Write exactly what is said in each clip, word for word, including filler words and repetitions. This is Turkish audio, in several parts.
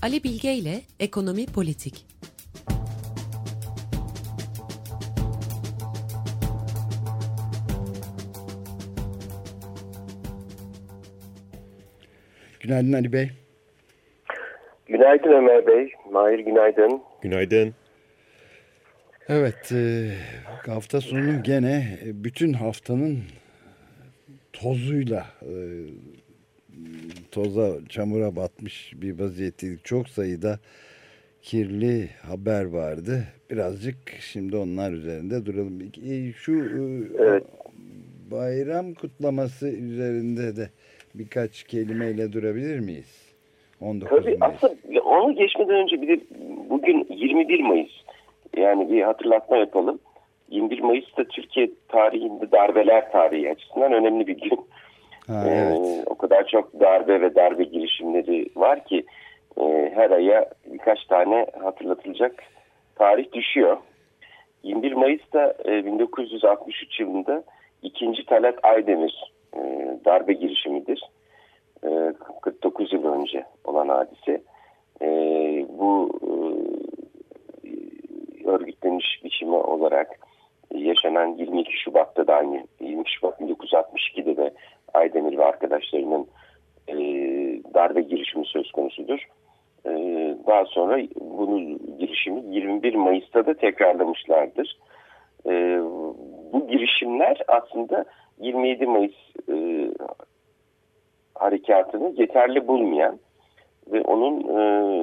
Ali Bilge ile Ekonomi Politik. Günaydın Ali Bey. Günaydın Ömer Bey. Mahir günaydın. Günaydın. Evet, e, hafta sonu gene bütün haftanın tozuyla, e, toza, çamura batmış bir vaziyetteydik. Çok sayıda kirli haber vardı. Birazcık şimdi onlar üzerinde duralım. E, şu e, evet. bayram kutlaması üzerinde de birkaç kelimeyle durabilir miyiz? on dokuz Tabii Mayıs. Aslında onu geçmeden önce bir de bugün yirmi bir Mayıs. Yani bir hatırlatma yapalım. yirmi bir Mayıs da Türkiye tarihinde darbeler tarihi açısından önemli bir gün. Ha, evet. ee, o kadar çok darbe ve darbe girişimleri var ki e, her aya birkaç tane hatırlatılacak tarih düşüyor. yirmi bir Mayıs'ta e, bin dokuz yüz altmış üç yılında ikinci Talat Aydemir e, darbe girişimidir. E, kırk dokuz yıl önce olan hadise. E, bu e, örgütleniş biçimi olarak yaşanan yirmi iki Şubat'ta da aynı yirmi iki Şubat bin dokuz yüz altmış ikide de Aydemir ve arkadaşlarının e, darbe girişimi söz konusudur. E, daha sonra bunu girişimi yirmi bir Mayıs'ta da tekrarlamışlardır. E, bu girişimler aslında yirmi yedi Mayıs e, harekatını yeterli bulmayan ve onun e,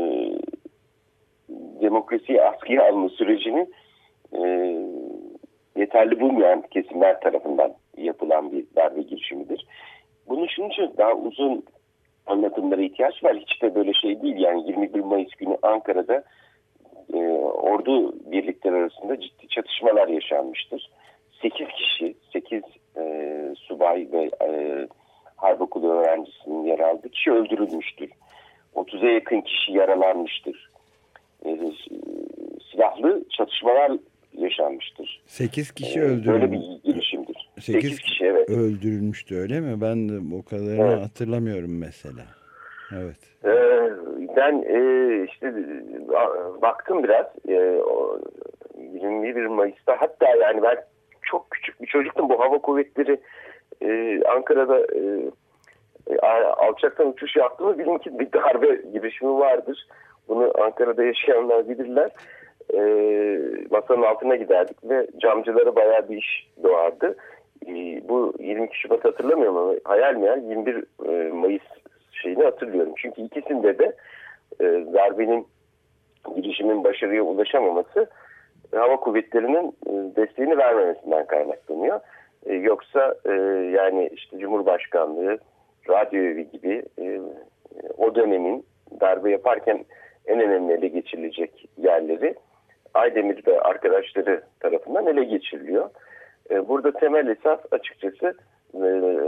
demokrasiyi askıya alma sürecini e, yeterli bulmayan kesimler tarafından yapılan bir darbe girişimidir. Bunun şunun için daha uzun anlatımlara ihtiyaç var. Hiç de böyle şey değil. Yani yirmi bir Mayıs günü Ankara'da e, ordu birlikleri arasında ciddi çatışmalar yaşanmıştır. sekiz kişi, sekiz e, subay ve e, harp okulu öğrencisinin yer aldığı kişi öldürülmüştür. otuza yakın kişi yaralanmıştır. E, silahlı çatışmalar yaşanmıştır. sekiz kişi ee, öldürülmüş. Böyle bir girişimdir. sekiz kişi evet. Öldürülmüştü öyle mi? Ben de o kadarını evet. hatırlamıyorum mesela. Evet. Ee, ben e, işte baktım biraz e, yirmi bir Mayıs'ta hatta yani ben çok küçük bir çocuktum. Bu hava kuvvetleri e, Ankara'da e, e, alçaktan uçuş yaptığımı bilin ki bir darbe girişimi vardır. Bunu Ankara'da yaşayanlar bilirler. E, masanın altına giderdik ve camcılara bayağı bir iş doğardı. E, bu yirmi iki Şubat hatırlamıyorum ama hayal meyal yirmi bir e, Mayıs şeyini hatırlıyorum. Çünkü ikisinde de e, darbenin girişimin başarıya ulaşamaması e, hava kuvvetlerinin e, desteğini vermemesinden kaynaklanıyor. E, yoksa e, yani işte Cumhurbaşkanlığı, radyo evi gibi e, o dönemin darbe yaparken en önemli ele geçirilecek yerleri Aydemir ve arkadaşları tarafından ele geçiriliyor. E, burada temel esas açıkçası e,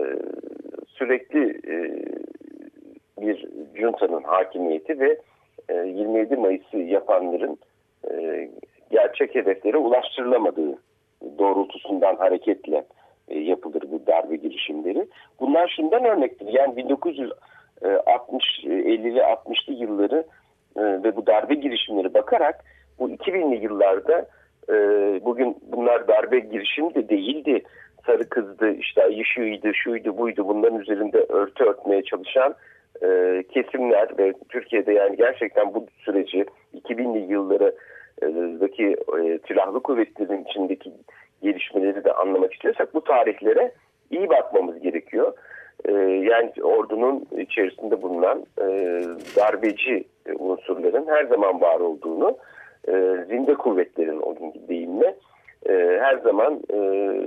sürekli e, bir juntanın hakimiyeti ve e, yirmi yedi Mayıs'ı yapanların e, gerçek hedeflere ulaştırılamadığı doğrultusundan hareketle e, yapılır bu darbe girişimleri. Bunlar şundan örnektir. Yani bin dokuz yüz altmış, ellili altmışlı yılları e, ve bu darbe girişimleri bakarak bu iki binli yıllarda e, bugün bunlar darbe girişimi de değildi. Sarı kızdı, işte ay ışığıydı, şuydu, buydu. Bunların üzerinde örtü örtmeye çalışan e, kesimler ve Türkiye'de yani gerçekten bu süreci iki binli yıllardaki e, silahlı kuvvetlerin içindeki gelişmeleri de anlamak istiyorsak bu tarihlere iyi bakmamız gerekiyor. E, yani ordunun içerisinde bulunan e, darbeci unsurların her zaman var olduğunu, e, zinde kuvvetlerin o günkü deyimle e, her zaman e,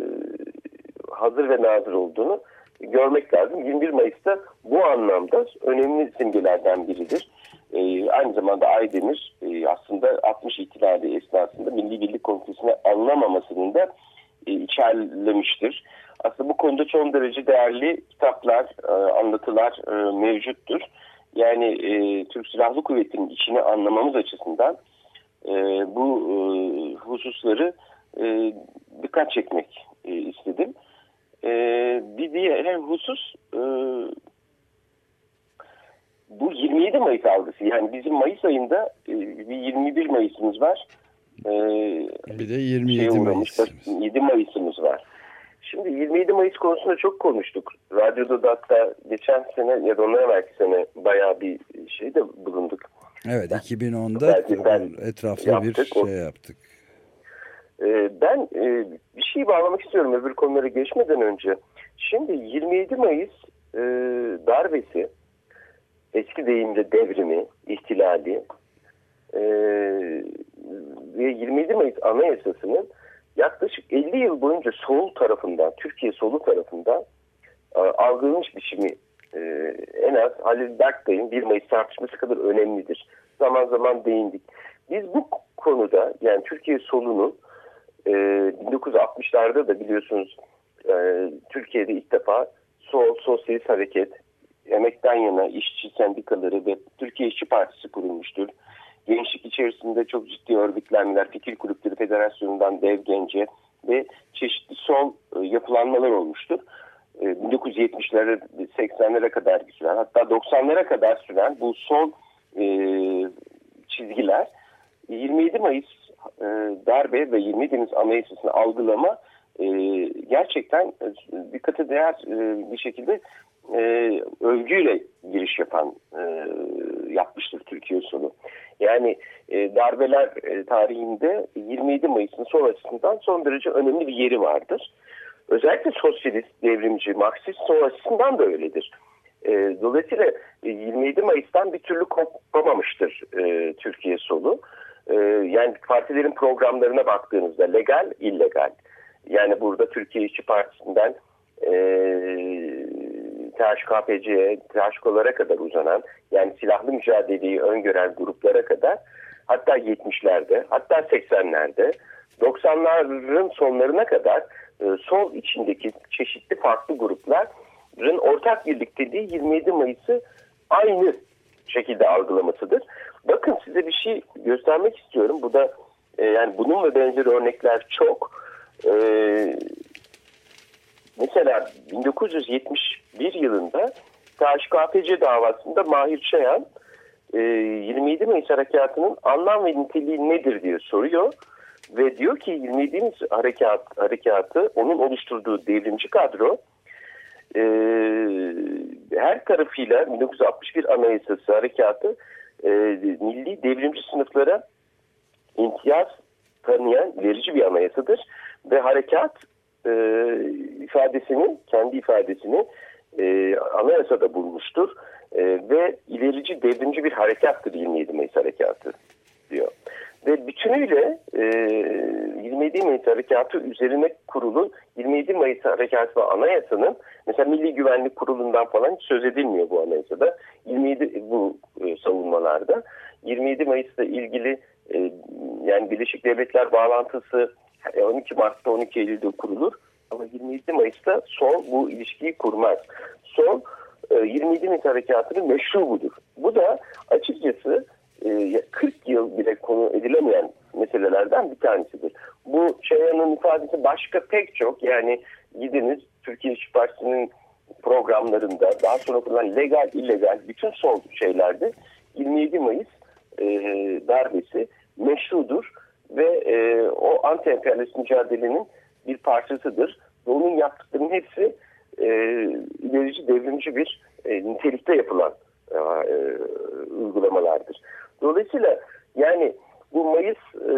hazır ve nazır olduğunu görmek lazım. yirmi bir Mayıs'ta bu anlamda önemli simgelerden biridir. E, aynı zamanda Aydemir e, aslında altmış ihtilali esnasında Milli Birlik Komitesi'ne alınamamasının da e, içerlemiştir. Aslında bu konuda çok derece değerli kitaplar, e, anlatılar e, mevcuttur. Yani e, Türk Silahlı Kuvvetleri'nin içini anlamamız açısından e, bu e, hususları e, dikkat çekmek e, istedim. E, bir diğer husus e, bu yirmi yirmi yedi Mayıs algısı. Yani bizim Mayıs ayında bir yirmi bir Mayıs'ımız var. Bir de yirmi yedi Mayıs. yedi Mayıs'ımız var. Şimdi yirmi yedi Mayıs konusunda çok konuştuk. Radyoda da hatta geçen sene ya da ondan evvelki sene bayağı bir şey de bulunduk. Evet, iki bin onda etraflı yaptık. bir şey yaptık. Ben bir şey bağlamak istiyorum öbür konulara geçmeden önce. Şimdi yirmi yedi Mayıs darbesi, eski deyimle devrimi, ihtilali ve yirmi yedi Mayıs Anayasası'nın yaklaşık elli yıl boyunca sol tarafından, Türkiye solu tarafından algılanmış biçimi en az Halil Berkay'ın bir Mayıs tartışması kadar önemlidir. Zaman zaman değindik. Biz bu konuda, yani Türkiye solunun bin dokuz yüz altmışlarda da biliyorsunuz Türkiye'de ilk defa sol, sosyalist hareket, emekten yana işçi sendikaları ve Türkiye İşçi Partisi kurulmuştur. Gençlik içerisinde çok ciddi örgütlenmeler, fikir kulüpleri federasyonundan Dev Gence ve çeşitli sol yapılanmalar olmuştur. bin dokuz yüz yetmişlere, seksenlere kadar süren, hatta doksanlara kadar süren bu sol çizgiler yirmi yedi Mayıs darbe ve yirmi yedi Mayıs Anayasası'nı algılama gerçekten dikkate değer bir şekilde övgüyle giriş yapan yapmıştır Türkiye solu. Yani darbeler tarihinde yirmi yedi Mayıs'ın sol açısından son derece önemli bir yeri vardır. Özellikle sosyalist, devrimci, Marksist sol açısından da öyledir. Dolayısıyla yirmi yedi Mayıs'tan bir türlü kopamamıştır Türkiye solu. Yani partilerin programlarına baktığınızda legal, illegal. Yani burada Türkiye İşçi Partisi'nden T H K P C'ye, T H K'lara kadar uzanan, yani silahlı mücadeleyi öngören gruplara kadar, hatta yetmişlerde, hatta seksenlerde, doksanların sonlarına kadar sol içindeki çeşitli farklı grupların ortak birlikteliği yirmi yedi Mayıs'ı aynı şekilde algılamasıdır. Bakın size bir şey göstermek istiyorum. Bu da e, yani bunun ve benzeri örnekler çok. E, mesela bin dokuz yüz yetmiş bir yılında T H K P C davasında Mahir Çayan e, yirmi yedi Mayıs Harekatı'nın anlam ve niteliği nedir diye soruyor. Ve diyor ki yirmi yedi Mayıs harekat, harekatı, onun oluşturduğu devrimci kadro e, her tarafıyla bin dokuz yüz altmış bir Anayasası harekatı e, milli devrimci sınıflara imtiyaz tanıyan verici bir anayasadır. Ve harekat e, ifadesini, kendi ifadesini e, anayasada bulmuştur. E, ve ilerici devrimci bir harekattır yirmi yedi Mayıs harekatı diyor. Ve bütünüyle e, yirmi yedi Mayıs Harekatı üzerine kurulu yirmi yedi Mayıs Harekatı ve Anayasa'nın, mesela Milli Güvenlik Kurulu'ndan falan hiç söz edilmiyor bu anayasada. yirmi yedi bu e, savunmalarda. yirmi yedi Mayıs'la ilgili e, yani Birleşik Devletler bağlantısı on iki Mart'ta on iki Eylül'de kurulur. Ama yirmi yedi Mayıs'ta sol bu ilişkiyi kurmaz. Sol e, yirmi yedi Mayıs Harekatı'nın meşrubudur. Bu da açıkçası kırk yıl bile konu edilemeyen meselelerden bir tanesidir. Bu Çayan'ın ifadesi başka pek çok, yani gidiniz Türkiye İşçi Partisi'nin programlarında, daha sonra kurulan legal illegal bütün sol şeylerde yirmi yedi Mayıs e, darbesi meşrudur ve e, o anti-emperyalist mücadelenin bir parçasıdır. Ve onun yaptıklarının hepsi e, ilerici devrimci bir e, nitelikte yapılan e, e, uygulamalardır. Dolayısıyla yani bu Mayıs e,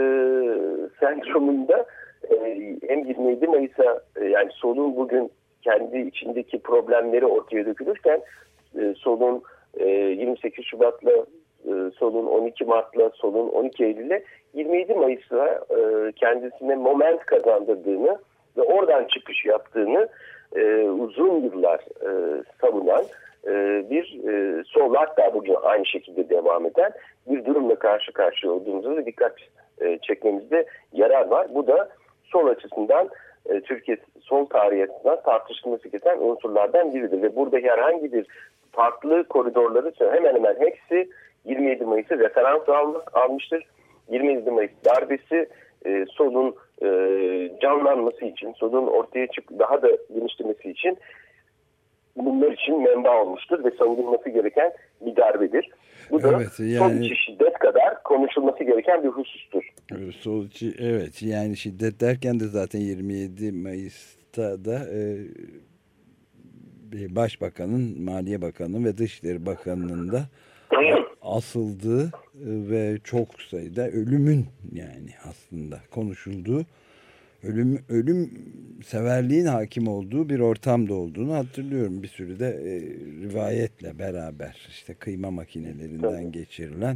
sendromunda e, hem yirmi yedi Mayıs'a e, yani solun bugün kendi içindeki problemleri ortaya dökülürken e, solun e, yirmi sekiz Şubat'la, e, solun on iki Mart'la, solun on iki Eylül'le yirmi yedi Mayıs'la e, kendisine moment kazandırdığını ve oradan çıkış yaptığını e, uzun yıllar e, savunan bir e, sol, hatta bugün aynı şekilde devam eden bir durumla karşı karşıya olduğumuzda da dikkat e, çekmemizde yarar var. Bu da sol açısından e, Türkiye sol tarihi açısından tartışılması gereken unsurlardan biridir. Ve burada herhangi bir farklı koridorları hemen hemen hepsi yirmi yedi Mayıs'ı referans almak, almıştır. yirmi yedi Mayıs darbesi e, solun e, canlanması için, solun ortaya çık daha da genişlemesi için bunlar için menba olmuştur ve savunulması gereken bir darbedir. Bu da evet, yani, sol içi şiddet kadar konuşulması gereken bir husustur. Sol içi, evet, yani şiddet derken de zaten yirmi yedi Mayıs'ta da e, Başbakanın, Maliye Bakanı ve Dışişleri Bakanı'nın da asıldığı ve çok sayıda ölümün, yani aslında konuşulduğu, ölüm ölüm severliğin hakim olduğu bir ortamda olduğunu hatırlıyorum. Bir sürü de e, rivayetle beraber, işte kıyma makinelerinden geçirilen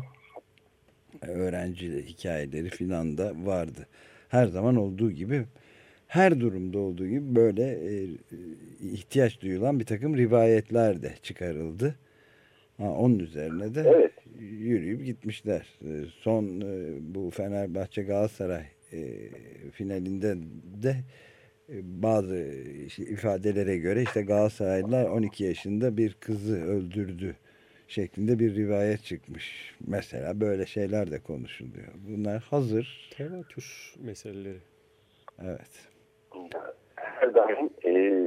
öğrenci hikayeleri filan da vardı. Her zaman olduğu gibi, her durumda olduğu gibi böyle e, ihtiyaç duyulan bir takım rivayetler de çıkarıldı. Ha, onun üzerine de evet, yürüyüp gitmişler. E, son e, bu Fenerbahçe Galatasaray e, finalinde de e, bazı işte ifadelere göre işte Galatasaraylılar on iki yaşında bir kızı öldürdü şeklinde bir rivayet çıkmış. Mesela böyle şeyler de konuşuluyor. Bunlar hazır. Tevatür meseleleri. Evet. Her daim e,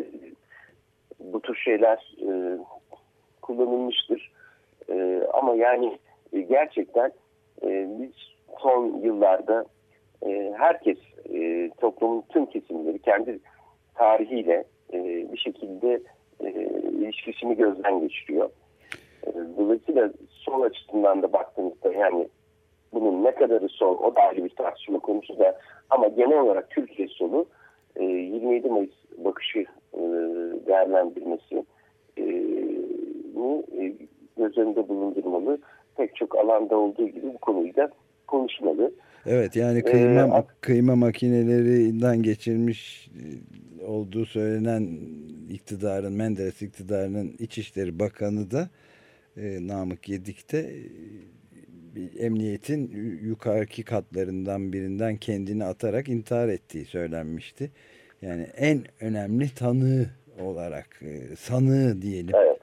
bu tür şeyler e, kullanılmıştır. E, ama yani e, gerçekten e, biz son yıllarda e, herkes e, toplumun tüm kesimleri kendi tarihiyle e, bir şekilde e, ilişkisini gözden geçiriyor. E, dolayısıyla sol açısından da baktığımızda, yani bunun ne kadarı sol, o da ayrı bir tartışma konusu da, ama genel olarak Türkiye solu e, yirmi yedi Mayıs bakışı e, değerlendirmesi e, bu e, göz önünde bulundurmalı. Pek çok alanda olduğu gibi bu konuyu da konuşmalı. Evet, yani kıyma, ee, kıyma makinelerinden geçirmiş olduğu söylenen iktidarın, Menderes iktidarının İçişleri Bakanı da e, Namık Yedik'te e, bir emniyetin yukarıki katlarından birinden kendini atarak intihar ettiği söylenmişti. Yani en önemli tanığı olarak, e, sanığı diyelim. Evet.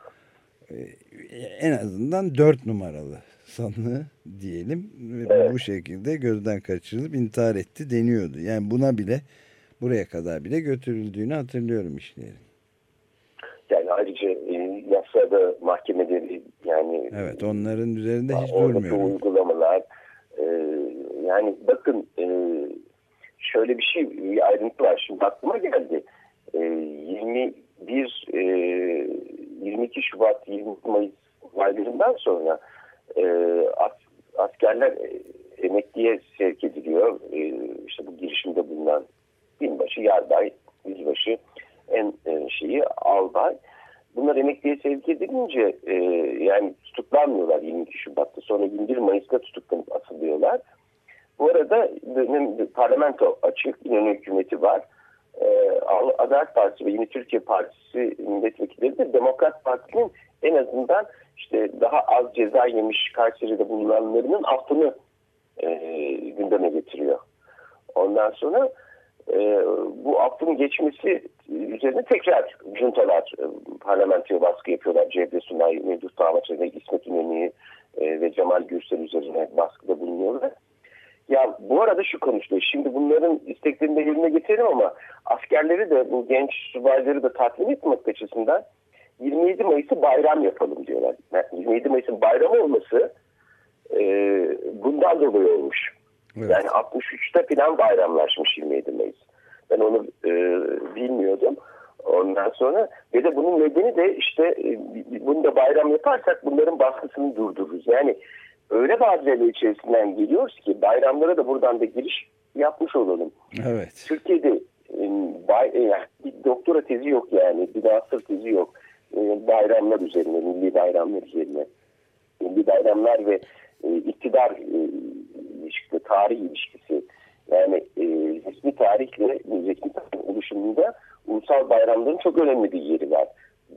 E, en azından dört numaralı sanığı diyelim. Evet. Bu şekilde gözden kaçırılıp intihar etti deniyordu. Yani buna bile, buraya kadar bile götürüldüğünü hatırlıyorum işlerin. Yani ayrıca e, yasada mahkemeleri, yani evet, onların üzerinde hiç oradaki durmuyorum. uygulamalar e, yani bakın e, şöyle bir şey, bir ayrıntı var. Şimdi aklıma geldi. E, yirmi bir e, yirmi iki Şubat yirmi Mayıs olaylarından sonra e, as, askerler e, emekliye sevk ediliyor. E, işte bu girişimde bulunan binbaşı, yarbay, yüzbaşı, en e, şeyi albay. Bunlar emekliye sevk edilince e, yani tutuklanmıyorlar yirmi iki Şubat'ta. Sonra yirmi bir Mayıs'ta tutuklanıp asılıyorlar. Bu arada benim parlamento açık, İnönü hükümeti var. E, Adalet Partisi ve Yeni Türkiye Partisi milletvekilleri de Demokrat Parti'nin en azından işte daha az ceza yemiş Kayseri'de bulunanlarının affını e, gündeme getiriyor. Ondan sonra e, bu affın geçmesi üzerine tekrar juntalar e, parlamentoya baskı yapıyorlar. Cevdet Sunay, Mevlüt Dağmaç'a, İsmet İnönü'yü e, ve Cemal Gürsel üzerine baskıda bulunuyorlar. Ya bu arada şu konuşuluyor. Şimdi bunların isteklerini de yerine getirelim ama askerleri de, bu genç subayları da tatmin etmek açısından yirmi yedi Mayıs'ı bayram yapalım diyorlar. Yani yirmi yedi Mayıs'ın bayramı olması e, bundan dolayı olmuş. Evet. Yani altmış üçte falan bayramlaşmış yirmi yedi Mayıs. Ben onu e, bilmiyordum. Ondan sonra ve de bunun nedeni de işte e, bunu da bayram yaparsak bunların baskısını durdururuz. Yani öyle bahaneler içerisinden geliyoruz ki bayramlara da buradan da giriş yapmış olalım. Evet. Türkiye'de e, bay, e, yani bir doktora tezi yok, yani bir master tezi yok. E, bayramlar üzerine, milli bayramlar üzerine. Milli bayramlar ve e, iktidar e, ilişkisi, tarih ilişkisi. Yani e, resmi tarihle resmi tarih oluşumunda ulusal bayramların çok önemli bir yeri var.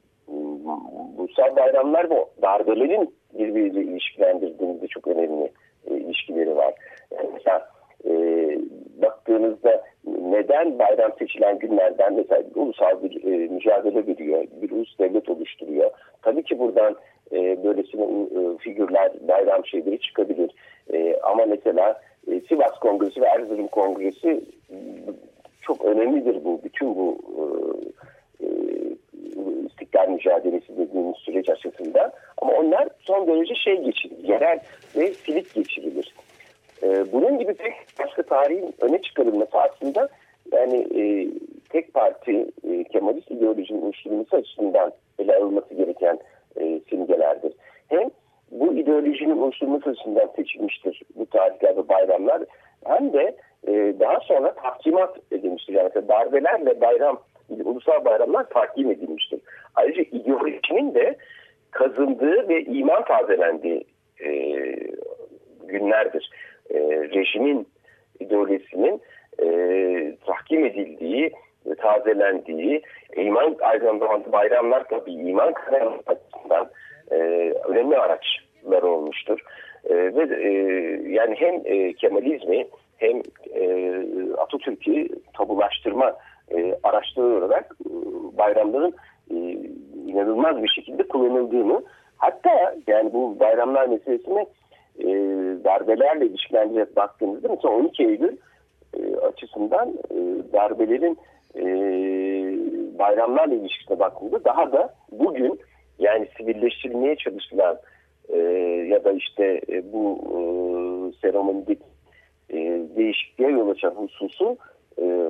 Ulusal bayramlar bu darbelerin birbiriyle ilişkilendirdiğimizde çok önemli e, ilişkileri var. Yani mesela e, baktığınızda neden bayram seçilen günlerden mesela ulusal bir e, mücadele veriyor, bir ulus devlet oluşturuyor. Tabii ki buradan e, böylesine e, figürler, bayram şeyleri çıkabilir. E, ama mesela e, Sivas Kongresi ve Erzurum Kongresi çok önemlidir bu. Bütün bu e, e, İstiklal mücadelesi dediğimiz süreç açısından. Ama onlar son derece şey geçirilir, yerel ve silik geçirilir. E, bunun gibi pek başka tarihin öne çıkarılması aslında yani e, tek parti e, Kemalist ideolojinin oluşturulması açısından ele alınması gereken e, simgelerdir. Hem bu ideolojinin oluşturulması açısından seçilmiştir bu tarihler ve bayramlar, hem de e, daha sonra tahkimat edilmiştir. Yani darbelerle bayram, ulusal bayramlar tahkim edilmiştir. Ayrıca ideolojinin de kazındığı ve iman tazelendiği e, günlerdir. E, rejimin ideolojisinin e, tahkim edildiği, e, tazelendiği, iman aynı zamanda bayramlar tabii iman kazanması açısından e, önemli araçlar olmuştur. E, ve e, yani hem e, Kemalizmi hem e, Atatürk'ü tabulaştırma e, araçları olarak e, bayramların e, inanılmaz bir şekilde kullanıldığını, hatta yani bu bayramlar meselesine e, darbelerle ilişkilendirerek baktığımızda mesela on iki Eylül e, açısından e, darbelerin e, bayramlarla ilişkisine baktığımızda daha da bugün yani sivilleştirilmeye çalışılan e, ya da işte e, bu e, seremonideki e, değişikliğe yol açan hususu e,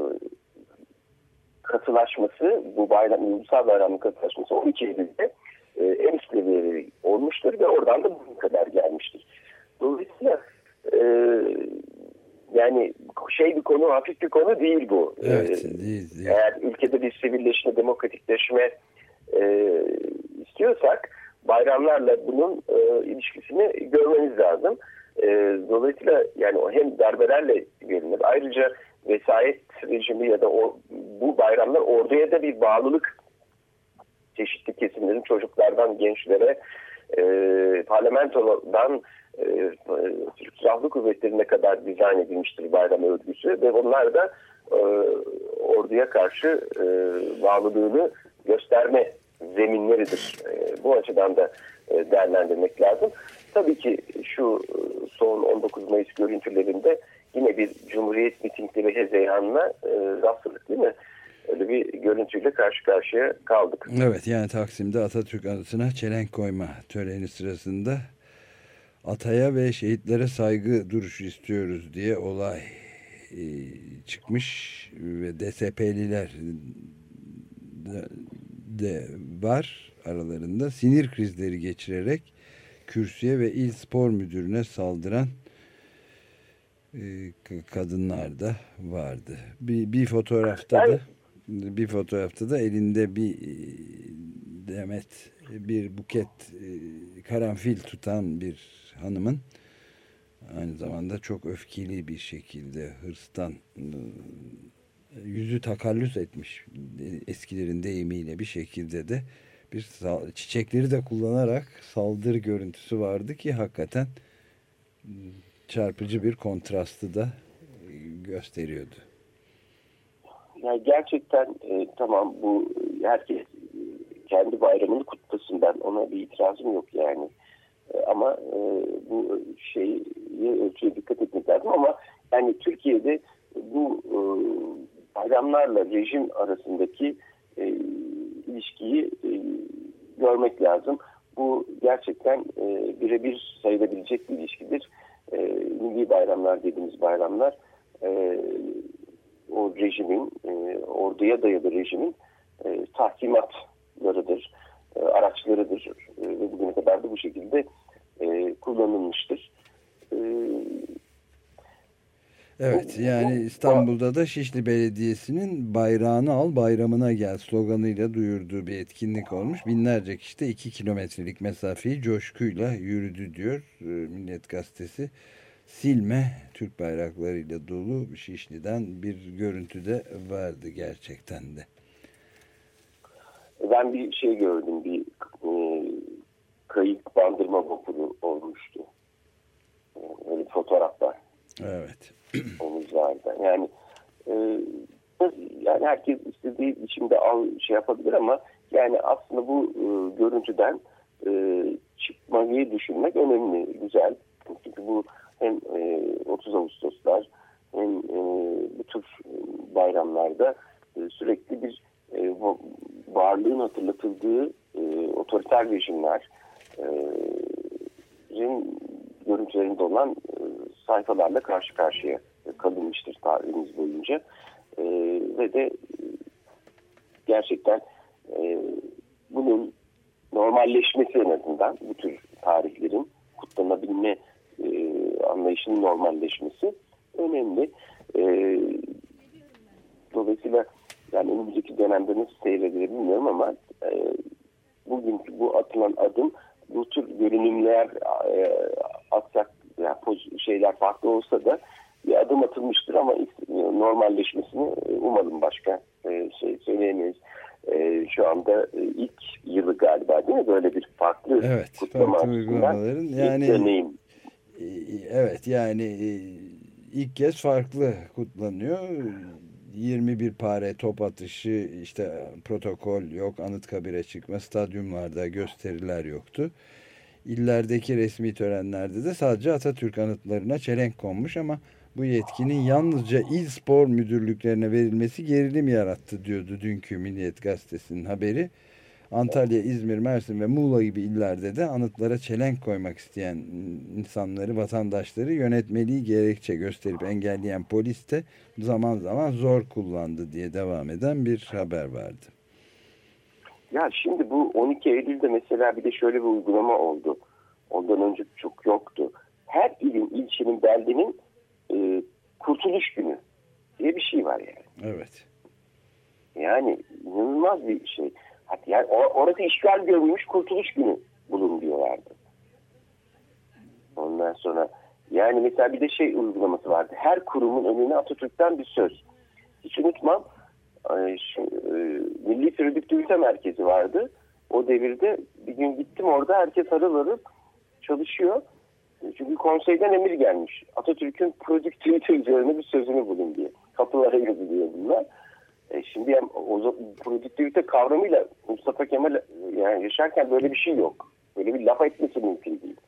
katılaşması, bu bayram, ulusal bayramın katılaşması on iki Eylül'de e, en üst seviyede olmuştur ve oradan da bugün kadar gelmiştir. Dolayısıyla e, yani şey bir konu, hafif bir konu değil bu. Evet, ee, değil, değil. Eğer ülkede bir sivilleşme, demokratikleşme e, istiyorsak bayramlarla bunun e, ilişkisini görmeniz lazım. E, dolayısıyla yani o hem darbelerle görünür. Ayrıca vesayet rejimi ya da o, bu bayramlar orduya da bir bağlılık, çeşitli kesimlerin çocuklardan gençlere, e, parlamentodan e, Türk Silahlı Kuvvetleri'ne kadar dizayn edilmiştir bayram örgüsü ve onlar da e, orduya karşı e, bağlılığını gösterme zeminleridir. E, bu açıdan da e, değerlendirmek lazım. Tabii ki şu son on dokuz Mayıs görüntülerinde yine bir Cumhuriyet mitingleri hezeyanına e, rastladık değil mi? Öyle bir görüntüyle karşı karşıya kaldık. Evet, yani Taksim'de Atatürk anıtına çelenk koyma töreni sırasında ataya ve şehitlere saygı duruşu istiyoruz diye olay e, çıkmış ve D S P'liler de, de var aralarında. Sinir krizleri geçirerek kürsüye ve il spor müdürüne saldıran e, kadınlar da vardı. Bir, bir fotoğrafta da bir fotoğrafta da elinde bir demet, bir buket karanfil tutan bir hanımın aynı zamanda çok öfkeli bir şekilde hırstan yüzü takallüs etmiş, eskilerin deyimiyle bir şekilde de bir çiçekleri de kullanarak saldırı görüntüsü vardı ki hakikaten çarpıcı bir kontrastı da gösteriyordu. Yani gerçekten e, tamam bu herkes kendi bayramını kutlasın, ben ona bir itirazım yok yani. E, ama e, bu şeyi ölçüye dikkat etmek lazım ama yani Türkiye'de bu e, bayramlarla rejim arasındaki e, ilişkiyi e, görmek lazım. Bu gerçekten e, birebir sayılabilecek bir ilişkidir. E, milli bayramlar dediğimiz bayramlar e, o rejimin, e, orduya dayalı rejimin e, tahkimatlarıdır, e, araçlarıdır e, ve bugüne kadar da bu şekilde e, kullanılmıştır. E, evet, bu, yani bu, İstanbul'da da Şişli Belediyesi'nin bayrağını al bayramına gel sloganıyla duyurduğu bir etkinlik olmuş. Binlerce kişi de iki kilometrelik mesafeyi coşkuyla yürüdü diyor e, Milliyet Gazetesi. Silme Türk bayraklarıyla dolu Şişli'den bir görüntü de vardı gerçekten de. Ben bir şey gördüm, bir e, kayık bandırma vapuru olmuştu. E, öyle fotoğraflar. Evet. Omuzlarda. Yani e, yani herkes istediği biçimde al şey yapabilir ama yani aslında bu e, görüntüden e, çıkmayı düşünmek önemli, güzel. Çünkü bu hem e, otuz Ağustoslar hem e, bu tür bayramlarda e, sürekli bir e, varlığın hatırlatıldığı e, otoriter rejimlerin e, görüntülerinde olan e, sayfalarla karşı karşıya kalınmıştır tarihimiz boyunca. E, ve de e, gerçekten e, bunun normalleşmesi, en azından bu tür tarihlerin kutlanabilme e, anlayışının normalleşmesi önemli. E, dolayısıyla yani önümüzdeki dönemde nasıl seyredilir bilmiyorum ama e, bugünkü bu atılan adım, bu tür görünümler e, atsak yani şeyler farklı olsa da bir adım atılmıştır ama normalleşmesini umarım başka e, şey söyleyemeyiz. E, şu anda e, ilk yılı galiba değil mi? Böyle bir farklı evet, kutlama farklı uygulamaların yani deneyim. Evet, yani ilk kez farklı kutlanıyor. yirmi bir pare top atışı, işte protokol yok, Anıtkabir'e çıkma, stadyumlarda gösteriler yoktu. İllerdeki resmi törenlerde de sadece Atatürk anıtlarına çelenk konmuş ama bu yetkinin yalnızca il spor müdürlüklerine verilmesi gerilim yarattı diyordu dünkü Milliyet Gazetesi'nin haberi. Antalya, İzmir, Mersin ve Muğla gibi illerde de anıtlara çelenk koymak isteyen insanları, vatandaşları yönetmeliği gerekçe gösterip engelleyen polis de zaman zaman zor kullandı diye devam eden bir haber vardı. Ya şimdi bu on iki Eylül'de mesela bir de şöyle bir uygulama oldu. Ondan önce çok yoktu. Her ilin, ilçenin, beldenin e, kurtuluş günü diye bir şey var yani. Evet. Yani inanılmaz bir şey. Hatta yani orada işgal görmüş, kurtuluş günü bulun diyorlardı. Ondan sonra yani mesela bir de şey uygulaması vardı. Her kurumun önüne Atatürk'ten bir söz. Hiç unutmam. Şu, e, Milli Produktivite Merkezi vardı. O devirde bir gün gittim, orada herkes harıl harıl çalışıyor. Çünkü konseyden emir gelmiş. Atatürk'ün produktivite üzerine bir sözünü bulun diye. Kapılara yazılıyor bunlar. E şimdi yani, o produktivite kavramıyla Mustafa Kemal yani yaşarken böyle bir şey yok. Böyle bir laf etmesi mümkün değil.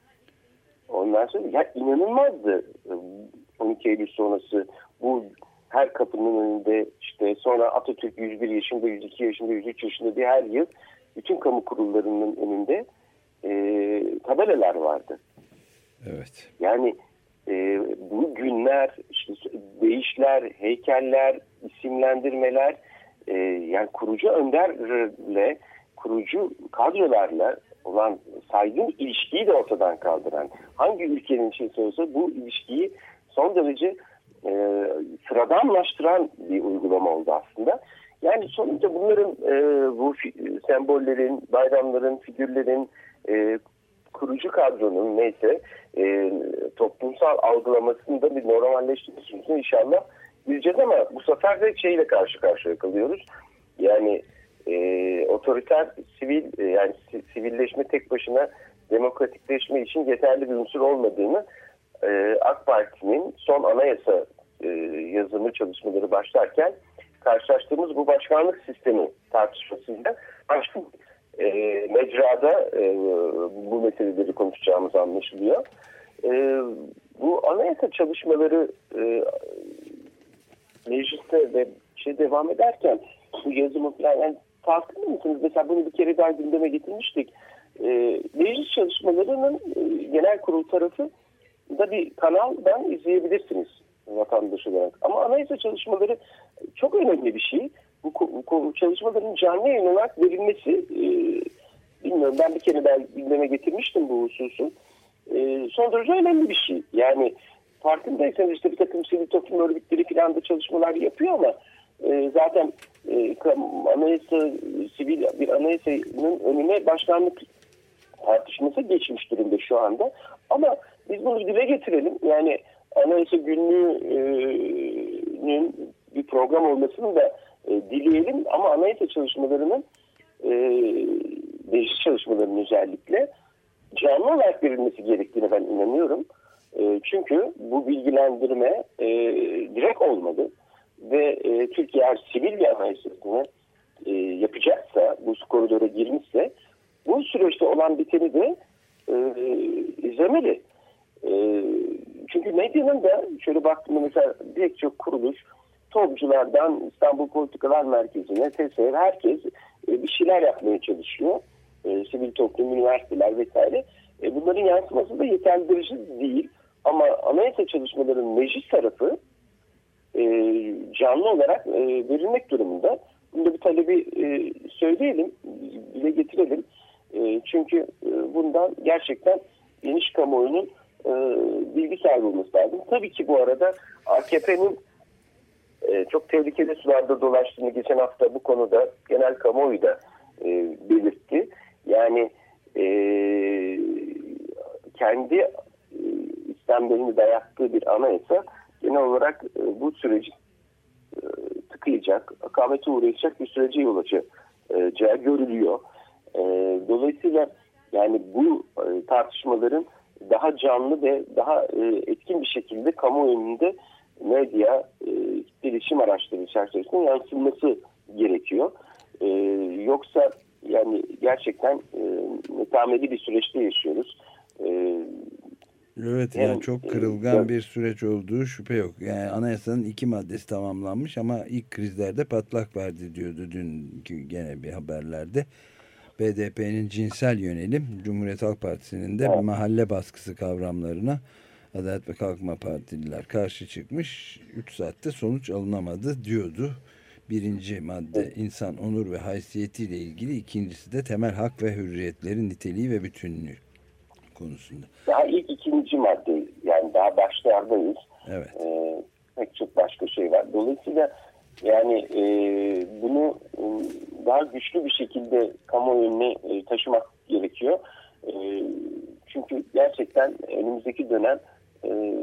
Ondan sonra ya inanılmazdı on iki Eylül sonrası bu her kapının önünde, işte sonra Atatürk yüz bir yaşında, yüz iki yaşında, yüz üç yaşında diye her yıl bütün kamu kurullarının önünde e, tabelalar vardı. Evet. Yani e, bu günler, işte değişler, heykeller, isimlendirmeler, e, yani kurucu önderle, kurucu kadrolarla olan saygın ilişkiyi de ortadan kaldıran, hangi ülkenin şeysi olsa bu ilişkiyi son derece e, sıradanlaştıran bir uygulama oldu aslında. Yani sonuçta bunların e, bu sembollerin, bayramların, figürlerin, e, kurucu kadronun neyse e, toplumsal algılamasında bir normalleştirmesini inşallah bileceğiz ama bu sefer de şeyle karşı karşıya kalıyoruz. Yani e, otoriter sivil e, yani sivilleşme tek başına demokratikleşme için yeterli bir unsur olmadığını e, AK Parti'nin son anayasa e, yazımı çalışmaları başlarken karşılaştığımız bu başkanlık sistemi tartışmasıyla başka e, mecrada e, bu meseleleri konuşacağımız anlaşılıyor. E, bu anayasa çalışmaları e, mecliste ve şey devam ederken bu yazımı falan yani farkında mısınız? Mesela bunu bir kere daha gündeme getirmiştik. E, meclis çalışmalarının e, genel kurul tarafı da bir kanaldan izleyebilirsiniz vatandaş olarak. Ama anayasa çalışmaları çok önemli bir şey. Bu, bu çalışmaların canlı yayın olarak verilmesi e, bilmiyorum, ben bir kere daha gündeme getirmiştim bu hususu. E, son derece önemli bir şey. Yani farkındaysanız işte bir takım sivil toplum örgütleri falan da çalışmalar yapıyor ama e, zaten e, anayasa, sivil bir anayasanın önüne başkanlık tartışması geçmiş durumda şu anda. Ama biz bunu dile getirelim. Yani anayasa günlüğünün bir program olmasını da e, dileyelim ama anayasa çalışmalarının e, meclis çalışmalarının özellikle canlı olarak verilmesi gerektiğine ben inanıyorum. E, çünkü bu bilgilendirme e, direkt olmalı ve e, Türkiye eğer sivil bir anayasasını e, yapacaksa, bu koridora girmişse bu süreçte olan biteni de e, izlemeli. E, çünkü medyanın da şöyle baktığımda mesela pek çok kuruluş, TOB'culardan İstanbul Politikalar Merkezi'ne, T S E, herkes e, bir şeyler yapmaya çalışıyor. E, sivil toplum, üniversiteler vesaire. E, bunların yansıması da yeterli değil. Ama anayasa çalışmalarının meclis tarafı e, canlı olarak e, verilmek durumunda. Bunda bir talebi e, söyleyelim, dile getirelim. E, çünkü e, bundan gerçekten geniş kamuoyunun e, bilgi sahibi olması lazım. Tabii ki bu arada A K P'nin e, çok tehlikeli sularda dolaştığını geçen hafta bu konuda genel kamuoyu da e, belirtti. Yani e, kendi e, istemlerini dayattığı bir anayasa genel olarak e, bu süreci e, tıkayacak, akamete uğrayacak bir sürece yol açacağı görülüyor. E, dolayısıyla yani bu e, tartışmaların daha canlı ve daha e, etkin bir şekilde kamu önünde medya, e, iletişim araçları çerçevesinde yansıtılması gerekiyor. E, yoksa yani gerçekten e, netameli bir süreçte yaşıyoruz. E, Evet, yani çok kırılgan bir süreç olduğu şüphe yok. Yani anayasanın iki maddesi tamamlanmış ama ilk krizlerde patlak verdi diyordu dünkü gene bir haberlerde. B D P'nin cinsel yönelim, Cumhuriyet Halk Partisi'nin de evet. mahalle baskısı kavramlarına Adalet ve Kalkınma Partililer karşı çıkmış. üç saatte sonuç alınamadı diyordu. Birinci madde evet. insan onur ve haysiyetiyle ilgili, ikincisi de temel hak ve hürriyetlerin niteliği ve bütünlüğü konusunda. Daha ilk ikinci madde, yani daha başlardayız. Evet. Ee, pek çok başka şey var. Dolayısıyla yani e, bunu e, daha güçlü bir şekilde kamuoyuna e, taşımak gerekiyor. E, çünkü gerçekten önümüzdeki dönem e,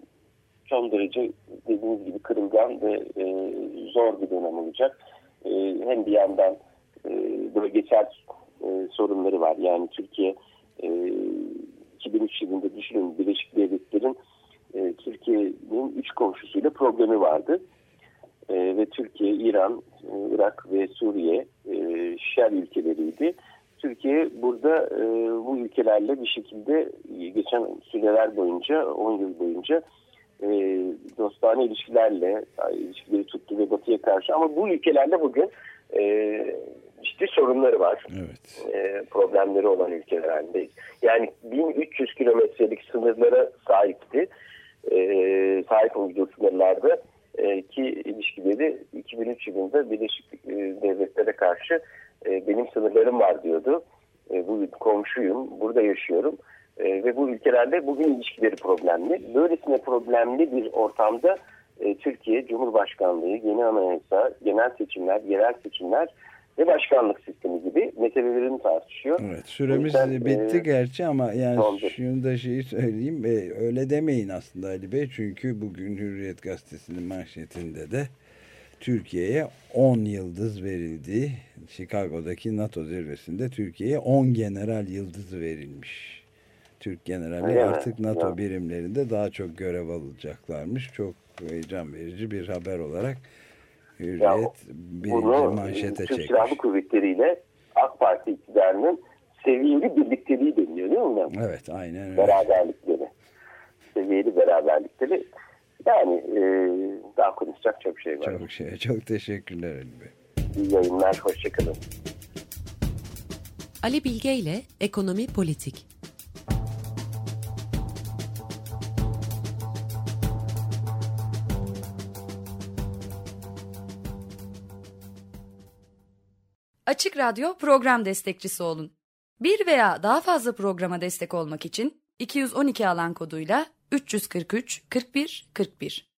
son derece dediğiniz gibi kırılgan ve e, zor bir dönem olacak. E, hem bir yandan e, bölgesel e, sorunları var. Yani Türkiye e, iki bin üç yılında düşünün, Birleşik Devletler'in e, Türkiye'nin üç komşusuyla problemi vardı. E, ve Türkiye, İran, e, Irak ve Suriye e, şer ülkeleriydi. Türkiye burada e, bu ülkelerle bir şekilde geçen süreler boyunca, on yıl boyunca e, dostane ilişkilerle ilişkileri tuttu ve Batı'ya karşı. Ama bu ülkelerle bugün e, ciddi sorunları var. Evet. E, problemleri olan ülkeler halindeyiz. Yani bin üç yüz kilometrelik sınırlara sahipti. E, sahip olduğu sınırlarda e, ki ilişkileri iki bin üç yılında Birleşik Devletlere karşı e, benim sınırlarım var diyordu. E, bu komşuyum, burada yaşıyorum. E, ve bu ülkelerle bugün ilişkileri problemli. Böylesine problemli bir ortamda e, Türkiye Cumhurbaşkanlığı, yeni anayasa, genel seçimler, yerel seçimler ve başkanlık sistemi gibi meselelerini tartışıyor. Evet, süremiz yüzden, bitti e, gerçi ama yani oldu. Şunu da şeyi söyleyeyim, e, öyle demeyin aslında Ali Bey, çünkü bugün Hürriyet Gazetesi'nin manşetinde de Türkiye'ye on yıldız verildi. Chicago'daki NATO zirvesinde Türkiye'ye on general yıldızı verilmiş. Türk generali evet, artık NATO evet. birimlerinde daha çok görev alacaklarmış. Çok heyecan verici bir haber olarak Hürriyet ya, birinci manşete çekmiş. Türk Silahlı Kuvvetleri'yle AK Parti iktidarının seviyeli birlikteliği deniliyor değil mi? Evet, aynen öyle. Beraberlikleri. Seviyeli beraberlikleri. Yani e, daha konuşacak çok şey var. Çok şey. Çok teşekkürler Ali Bey. İyi yayınlar. Hoşçakalın. Ali Bilge ile Ekonomi Politik. Açık Radyo program destekçisi olun. Bir veya daha fazla programa destek olmak için iki yüz on iki alan koduyla üç yüz kırk üç kırk bir kırk bir